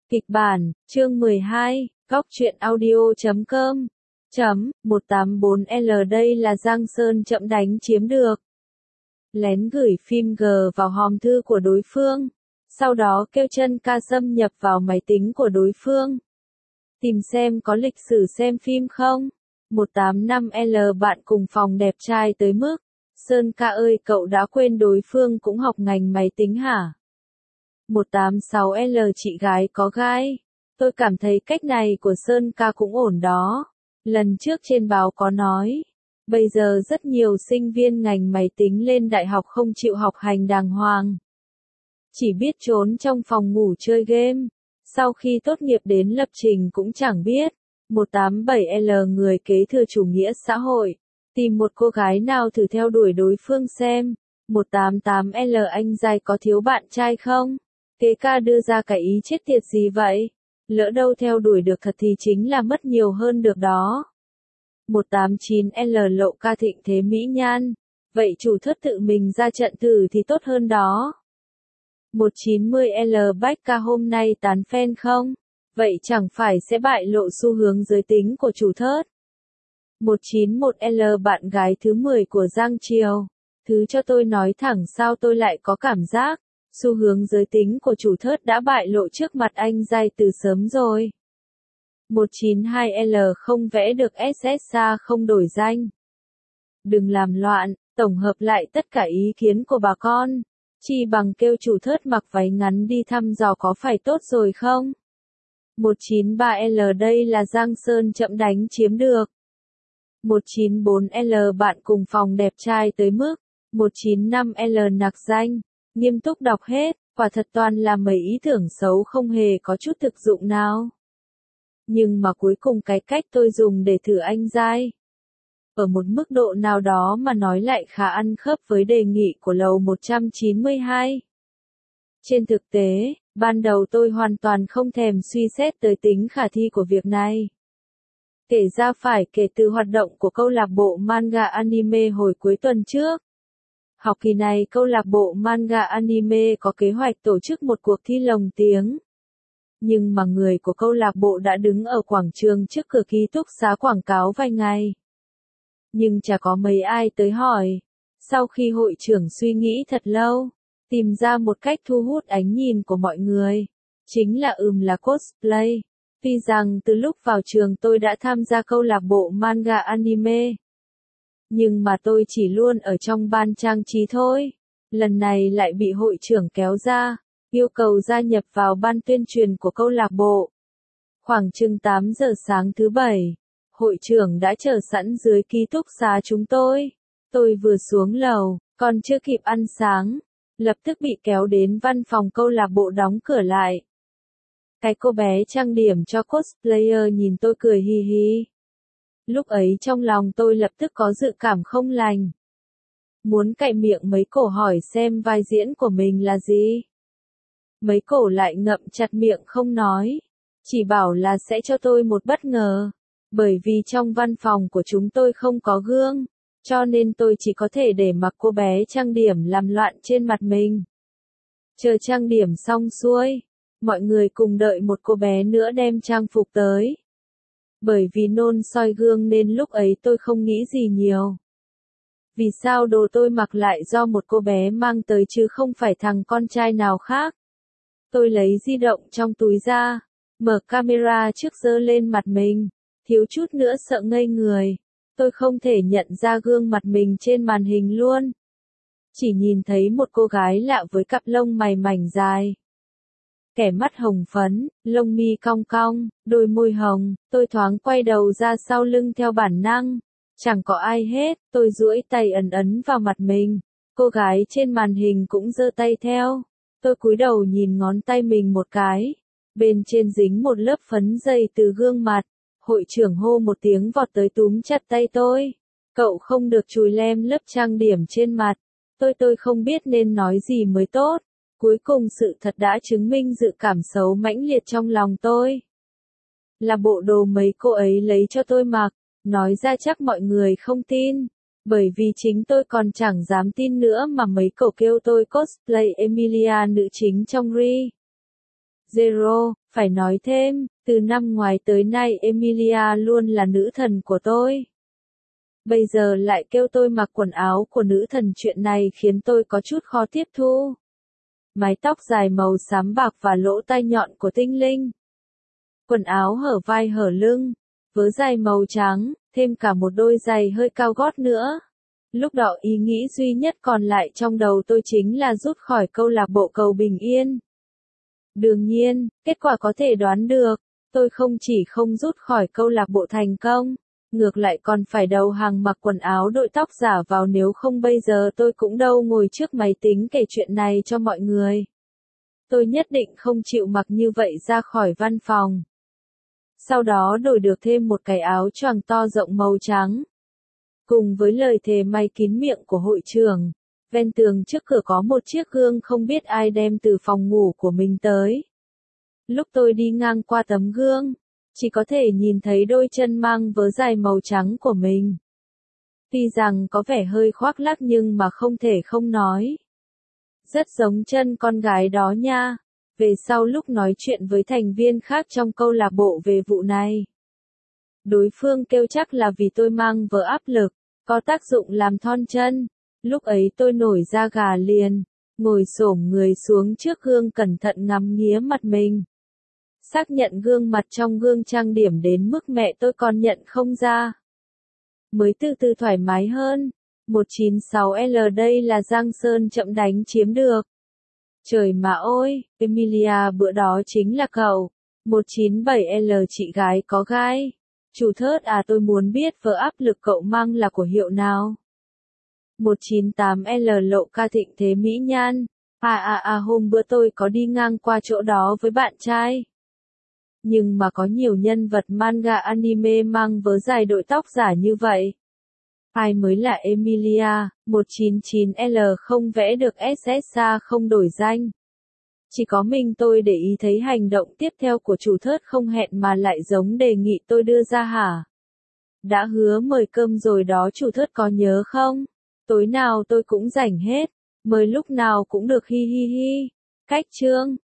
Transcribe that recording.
Kịch bản, chương 12, góc truyện audio.com. 184L đây là Giang Sơn chậm đánh chiếm được. Lén gửi phim G vào hòm thư của đối phương. Sau đó kêu chân ca xâm nhập vào máy tính của đối phương. Tìm xem có lịch sử xem phim không. 185L bạn cùng phòng đẹp trai tới mức. Sơn ca ơi cậu đã quên đối phương cũng học ngành máy tính hả? 186L chị gái có gai. Tôi cảm thấy cách này của Sơn ca cũng ổn đó. Lần trước trên báo có nói. Bây giờ rất nhiều sinh viên ngành máy tính lên đại học không chịu học hành đàng hoàng. Chỉ biết trốn trong phòng ngủ chơi game. Sau khi tốt nghiệp đến lập trình cũng chẳng biết. 187L người kế thừa chủ nghĩa xã hội. Tìm một cô gái nào thử theo đuổi đối phương xem. 188L anh giai có thiếu bạn trai không? Kế ca đưa ra cái ý chết tiệt gì vậy? Lỡ đâu theo đuổi được thật thì chính là mất nhiều hơn được đó. 189L lộ ca thịnh thế mỹ nhan. Vậy chủ thất tự mình ra trận thử thì tốt hơn đó. 190L bách ca hôm nay tán fan không? Vậy chẳng phải sẽ bại lộ xu hướng giới tính của chủ thớt. 191L bạn gái thứ 10 của Giang Triều. Thứ cho tôi nói thẳng sao tôi lại có cảm giác. Xu hướng giới tính của chủ thớt đã bại lộ trước mặt anh giai từ sớm rồi. 192L không vẽ được SSA không đổi danh. Đừng làm loạn, tổng hợp lại tất cả ý kiến của bà con. Chi bằng kêu chủ thớt mặc váy ngắn đi thăm dò có phải tốt rồi không? 193L đây là Giang Sơn chậm đánh chiếm được. 194L bạn cùng phòng đẹp trai tới mức. 195L nặc danh. Nghiêm túc đọc hết, quả thật toàn là mấy ý tưởng xấu không hề có chút thực dụng nào. Nhưng mà cuối cùng cái cách tôi dùng để thử anh giai. Ở một mức độ nào đó mà nói lại khá ăn khớp với đề nghị của lầu 192. Trên thực tế, ban đầu tôi hoàn toàn không thèm suy xét tới tính khả thi của việc này. Kể ra phải kể từ hoạt động của câu lạc bộ manga anime hồi cuối tuần trước. Học kỳ này câu lạc bộ manga anime có kế hoạch tổ chức một cuộc thi lồng tiếng. Nhưng mà người của câu lạc bộ đã đứng ở quảng trường trước cửa ký túc xá quảng cáo vài ngày. Nhưng chả có mấy ai tới hỏi. Sau khi hội trưởng suy nghĩ thật lâu, tìm ra một cách thu hút ánh nhìn của mọi người, chính là cosplay. Tuy rằng từ lúc vào trường tôi đã tham gia câu lạc bộ manga anime. Nhưng mà tôi chỉ luôn ở trong ban trang trí thôi. Lần này lại bị hội trưởng kéo ra, yêu cầu gia nhập vào ban tuyên truyền của câu lạc bộ. Khoảng chừng 8 giờ sáng thứ Bảy, hội trưởng đã chờ sẵn dưới ký túc xá chúng tôi. Tôi vừa xuống lầu, còn chưa kịp ăn sáng, lập tức bị kéo đến văn phòng câu lạc bộ đóng cửa lại. Cái cô bé trang điểm cho cosplayer nhìn tôi cười hi hi. Lúc ấy trong lòng tôi lập tức có dự cảm không lành. Muốn cạy miệng mấy cổ hỏi xem vai diễn của mình là gì. Mấy cổ lại ngậm chặt miệng không nói. Chỉ bảo là sẽ cho tôi một bất ngờ. Bởi vì trong văn phòng của chúng tôi không có gương. Cho nên tôi chỉ có thể để mặc cô bé trang điểm làm loạn trên mặt mình. Chờ trang điểm xong xuôi. Mọi người cùng đợi một cô bé nữa đem trang phục tới. Bởi vì nôn soi gương nên lúc ấy tôi không nghĩ gì nhiều. Vì sao đồ tôi mặc lại do một cô bé mang tới chứ không phải thằng con trai nào khác. Tôi lấy di động trong túi ra, mở camera trước giơ lên mặt mình, thiếu chút nữa sợ ngây người. Tôi không thể nhận ra gương mặt mình trên màn hình luôn. Chỉ nhìn thấy một cô gái lạ với cặp lông mày mảnh dài. Kẻ mắt hồng phấn, lông mi cong cong, đôi môi hồng, tôi thoáng quay đầu ra sau lưng theo bản năng. Chẳng có ai hết, tôi duỗi tay ấn vào mặt mình. Cô gái trên màn hình cũng giơ tay theo. Tôi cúi đầu nhìn ngón tay mình một cái. Bên trên dính một lớp phấn dày từ gương mặt. Hội trưởng hô một tiếng vọt tới túm chặt tay tôi. Cậu không được chùi lem lớp trang điểm trên mặt. Tôi không biết nên nói gì mới tốt. Cuối cùng sự thật đã chứng minh dự cảm xấu mãnh liệt trong lòng tôi. Là bộ đồ mấy cô ấy lấy cho tôi mặc, nói ra chắc mọi người không tin. Bởi vì chính tôi còn chẳng dám tin nữa mà mấy cậu kêu tôi cosplay Emilia nữ chính trong Re. Zero, Phải nói thêm, từ năm ngoái tới nay Emilia luôn là nữ thần của tôi. Bây giờ lại kêu tôi mặc quần áo của nữ thần, chuyện này khiến tôi có chút khó tiếp thu. Mái tóc dài màu xám bạc và lỗ tai nhọn của tinh linh. Quần áo hở vai hở lưng, vớ giày màu trắng, thêm cả một đôi giày hơi cao gót nữa. Lúc đó ý nghĩ duy nhất còn lại trong đầu tôi chính là rút khỏi câu lạc bộ cầu bình yên. Đương nhiên, kết quả có thể đoán được, tôi không chỉ không rút khỏi câu lạc bộ thành công, ngược lại còn phải đầu hàng mặc quần áo đội tóc giả vào, nếu không bây giờ tôi cũng đâu ngồi trước máy tính kể chuyện này cho mọi người. Tôi nhất định không chịu mặc như vậy ra khỏi văn phòng. Sau đó đổi được thêm một cái áo choàng to rộng màu trắng. Cùng với lời thề may kín miệng của hội trưởng, ven tường trước cửa có một chiếc gương không biết ai đem từ phòng ngủ của mình tới. Lúc tôi đi ngang qua tấm gương, chỉ có thể nhìn thấy đôi chân mang vớ giày màu trắng của mình. Tuy rằng có vẻ hơi khoác lác nhưng mà không thể không nói. Rất giống chân con gái đó nha. Về sau lúc nói chuyện với thành viên khác trong câu lạc bộ về vụ này, đối phương kêu chắc là vì tôi mang vớ áp lực, có tác dụng làm thon chân. Lúc ấy tôi nổi da gà liền, ngồi xổm người xuống trước gương cẩn thận ngắm nghía mặt mình. Xác nhận gương mặt trong gương trang điểm đến mức mẹ tôi còn nhận không ra. Mới từ từ thoải mái hơn. 196L đây là Giang Sơn chậm đánh chiếm được. Trời mà ôi, Emilia bữa đó chính là cậu. 197L chị gái có gai. Chủ thớt à, tôi muốn biết vớ áp lực cậu mang là của hiệu nào. 198L Lộ ca thịnh thế mỹ nhan. Hôm bữa tôi có đi ngang qua chỗ đó với bạn trai. Nhưng mà có nhiều nhân vật manga anime mang vớ dài đội tóc giả như vậy. Ai mới là Emilia? 199L không vẽ được SSA không đổi danh. Chỉ có mình tôi để ý thấy hành động tiếp theo của chủ thớt không hẹn mà lại giống đề nghị tôi đưa ra hả? Đã hứa mời cơm rồi đó, chủ thớt có nhớ không? Tối nào tôi cũng rảnh hết, mời lúc nào cũng được, hi hi hi. Cách chương